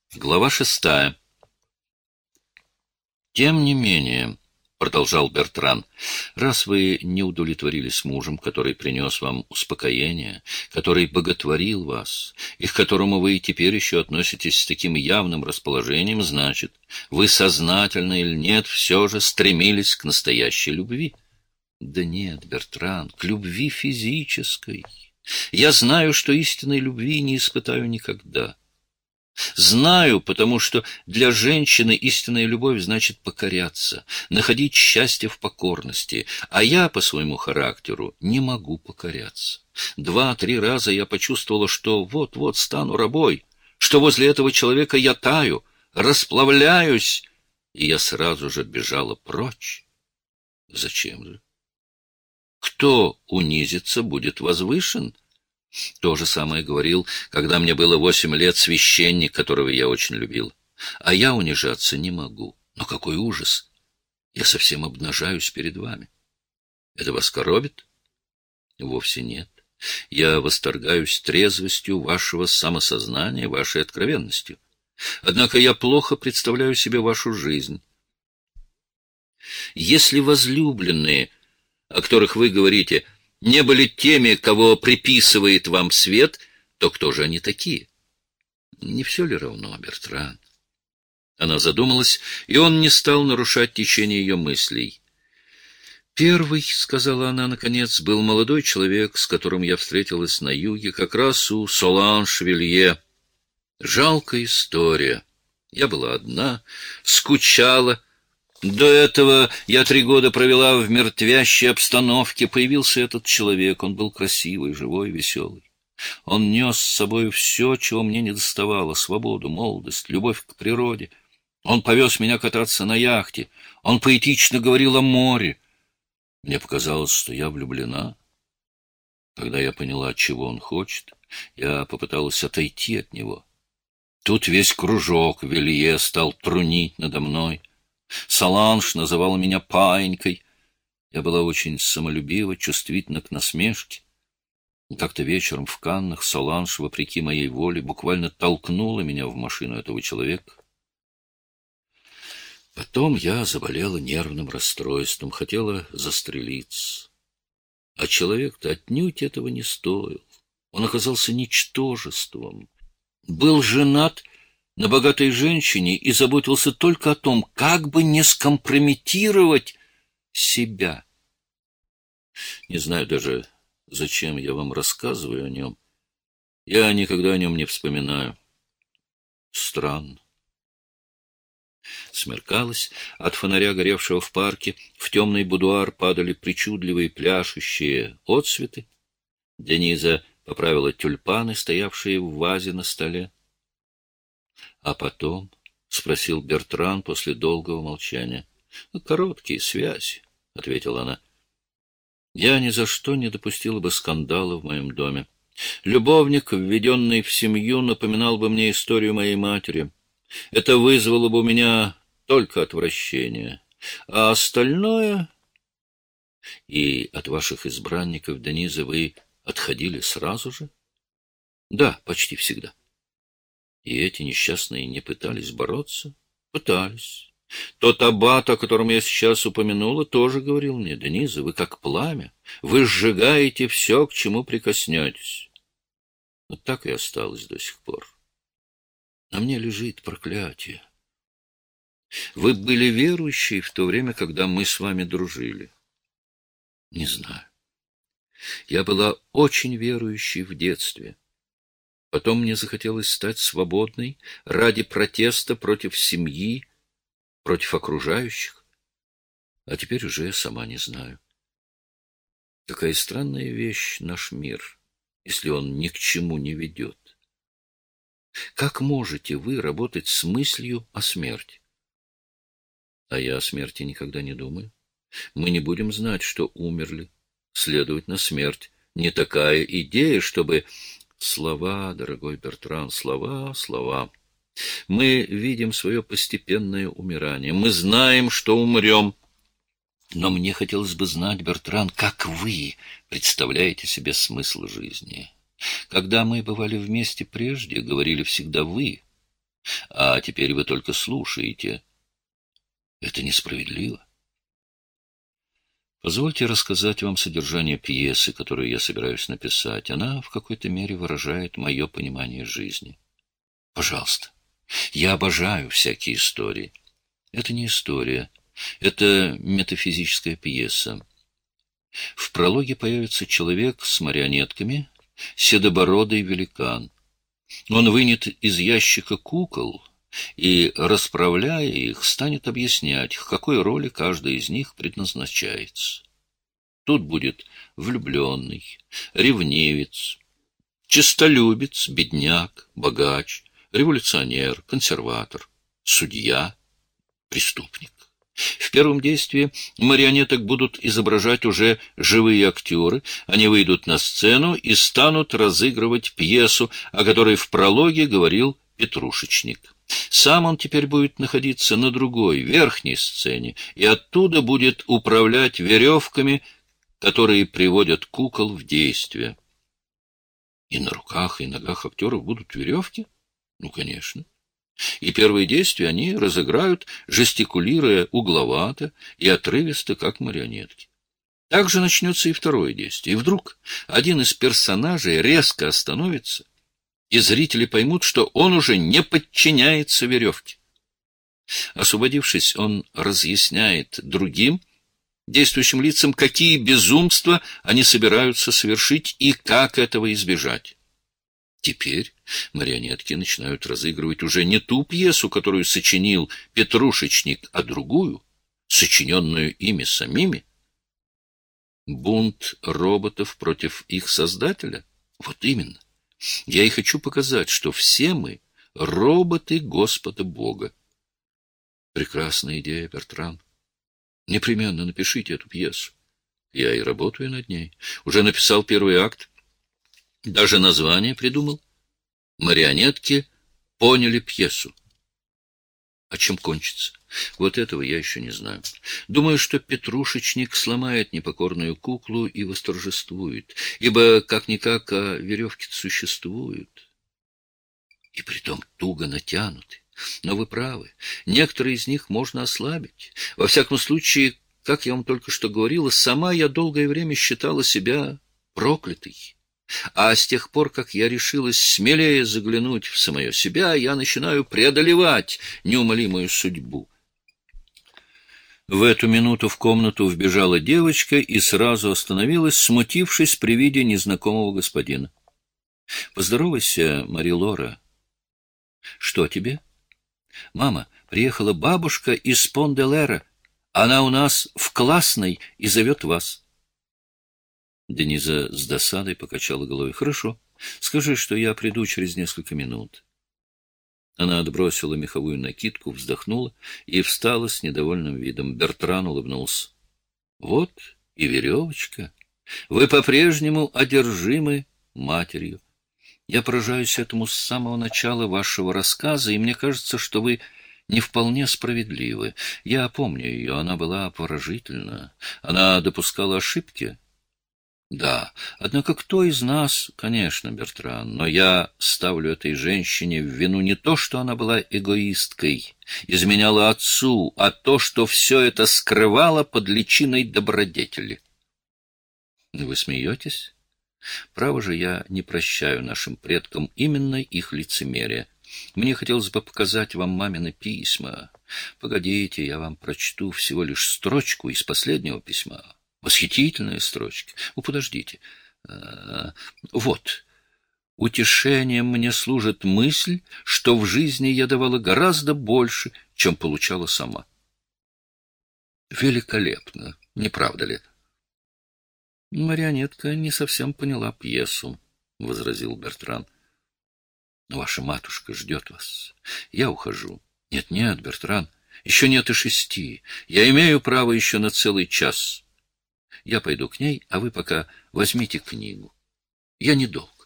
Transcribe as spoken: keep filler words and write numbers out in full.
Глава шестая. «Тем не менее, — продолжал Бертран, — раз вы не удовлетворились мужем, который принес вам успокоение, который боготворил вас, и к которому вы и теперь еще относитесь с таким явным расположением, значит, вы сознательно или нет все же стремились к настоящей любви». «Да нет, Бертран, к любви физической. Я знаю, что истинной любви не испытаю никогда». Знаю, потому что для женщины истинная любовь значит покоряться, находить счастье в покорности, а я по своему характеру не могу покоряться. Два-три раза я почувствовала, что вот-вот стану рабой, что возле этого человека я таю, расплавляюсь, и я сразу же бежала прочь. Зачем же? Кто унизится, будет возвышен. То же самое говорил, когда мне было восемь лет, священник, которого я очень любил. А я унижаться не могу. Но какой ужас! Я совсем обнажаюсь перед вами. Это вас коробит? Вовсе нет. Я восторгаюсь трезвостью вашего самосознания, вашей откровенностью. Однако я плохо представляю себе вашу жизнь. Если возлюбленные, о которых вы говорите, не были теми, кого приписывает вам свет, то кто же они такие? Не все ли равно, Бертран? Она задумалась, и он не стал нарушать течение ее мыслей. «Первый, — сказала она наконец, — был молодой человек, с которым я встретилась на юге, как раз у Соланж-Вилье. Жалкая история. Я была одна, скучала. До этого я три года провела в мертвящей обстановке. Появился этот человек. Он был красивый, живой, веселый. Он нес с собой все, чего мне недоставало: свободу, молодость, любовь к природе. Он повез меня кататься на яхте. Он поэтично говорил о море. Мне показалось, что я влюблена. Когда я поняла, чего он хочет, я попыталась отойти от него. Тут весь кружок Вилье стал трунить надо мной. Соланж называла меня паинькой. Я была очень самолюбива, чувствительна к насмешке. Как-то вечером в Каннах Соланж, вопреки моей воле, буквально толкнула меня в машину этого человека. Потом я заболела нервным расстройством, хотела застрелиться. А человек-то отнюдь этого не стоил. Он оказался ничтожеством. Был женат на богатой женщине и заботился только о том, как бы не скомпрометировать себя. Не знаю даже, зачем я вам рассказываю о нем. Я никогда о нем не вспоминаю. Странно. Смеркалось, от фонаря, горевшего в парке, в темный будуар падали причудливые пляшущие отсветы. Дениза поправила тюльпаны, стоявшие в вазе на столе. — А потом? — спросил Бертран после долгого молчания. — Короткие связи, — ответила она. — Я ни за что не допустила бы скандала в моем доме. Любовник, введенный в семью, напоминал бы мне историю моей матери. Это вызвало бы у меня только отвращение. А остальное... И от ваших избранников, Дениза, вы отходили сразу же? Да, почти всегда. И эти несчастные не пытались бороться? Пытались. Тот аббат, о котором я сейчас упомянула, тоже говорил мне: Дениза, вы как пламя, вы сжигаете все, к чему прикоснетесь. Вот так и осталось до сих пор. На мне лежит проклятие. Вы были верующие в то время, когда мы с вами дружили? Не знаю. Я была очень верующей в детстве. Потом мне захотелось стать свободной ради протеста против семьи, против окружающих. А теперь уже сама не знаю. Какая странная вещь наш мир, если он ни к чему не ведет. Как можете вы работать с мыслью о смерти? А я о смерти никогда не думаю. Мы не будем знать, что умерли. Следовательно, смерть не такая идея, чтобы... Слова, дорогой Бертран, слова, слова. Мы видим свое постепенное умирание. Мы знаем, что умрем. Но мне хотелось бы знать, Бертран, как вы представляете себе смысл жизни. Когда мы бывали вместе прежде, говорили всегда «вы». А теперь вы только слушаете. Это несправедливо. Позвольте рассказать вам содержание пьесы, которую я собираюсь написать. Она в какой-то мере выражает мое понимание жизни. Пожалуйста. Я обожаю всякие истории. Это не история. Это метафизическая пьеса. В прологе появится человек с марионетками, седобородый великан. Он вынет из ящика кукол и, расправляя их, станет объяснять, к какой роли каждая из них предназначается. Тут будет влюбленный, ревнивец, честолюбец, бедняк, богач, революционер, консерватор, судья, преступник. В первом действии марионеток будут изображать уже живые актеры, они выйдут на сцену и станут разыгрывать пьесу, о которой в прологе говорил Петрушечник. Сам он теперь будет находиться на другой, верхней сцене, и оттуда будет управлять веревками, которые приводят кукол в действие. И на руках и ногах актеров будут веревки? Ну, конечно. И первые действия они разыграют, жестикулируя угловато и отрывисто, как марионетки. Также начнется и второе действие. И вдруг один из персонажей резко остановится, и зрители поймут, что он уже не подчиняется веревке. Освободившись, он разъясняет другим, действующим лицам, какие безумства они собираются совершить и как этого избежать. Теперь марионетки начинают разыгрывать уже не ту пьесу, которую сочинил Петрушечник, а другую, сочиненную ими самими. Бунт роботов против их создателя? Вот именно. Я и хочу показать, что все мы — роботы Господа Бога. Прекрасная идея, Бертран. Непременно напишите эту пьесу. Я и работаю над ней. Уже написал первый акт. Даже название придумал. Марионетки поняли пьесу. А чем кончится? Вот этого я еще не знаю. Думаю, что Петрушечник сломает непокорную куклу и восторжествует, ибо как-никак, а веревки существуют. И притом туго натянуты. Но вы правы, некоторые из них можно ослабить. Во всяком случае, как я вам только что говорила, сама я долгое время считала себя проклятой. А с тех пор, как я решилась смелее заглянуть в самое себя, я начинаю преодолевать неумолимую судьбу. В эту минуту в комнату вбежала девочка и сразу остановилась, смутившись при виде незнакомого господина. — Поздоровайся, Мари-Лора. — Что тебе? — Мама, приехала бабушка из Пон-де-Лера. Она у нас в классной и зовет вас. Дениза с досадой покачала головой. — Хорошо. Скажи, что я приду через несколько минут. Она отбросила меховую накидку, вздохнула и встала с недовольным видом. Бертран улыбнулся. — Вот и веревочка. Вы по-прежнему одержимы матерью. Я поражаюсь этому с самого начала вашего рассказа, и мне кажется, что вы не вполне справедливы. Я помню ее, она была поражительна. Она допускала ошибки. Да, однако кто из нас, конечно, Бертран, но я ставлю этой женщине в вину не то, что она была эгоисткой, изменяла отцу, а то, что все это скрывала под личиной добродетели. Вы смеетесь? Право же, я не прощаю нашим предкам именно их лицемерие. Мне хотелось бы показать вам мамины письма. Погодите, я вам прочту всего лишь строчку из последнего письма. Восхитительные строчки. Ну, подождите. А, вот. Утешением мне служит мысль, что в жизни я давала гораздо больше, чем получала сама. Великолепно, не правда ли? Марионетка не совсем поняла пьесу, — возразил Бертран. Ваша матушка ждет вас. Я ухожу. Нет-нет, Бертран, еще нет и шести. Я имею право еще на целый час. Я пойду к ней, а вы пока возьмите книгу. Я недолго.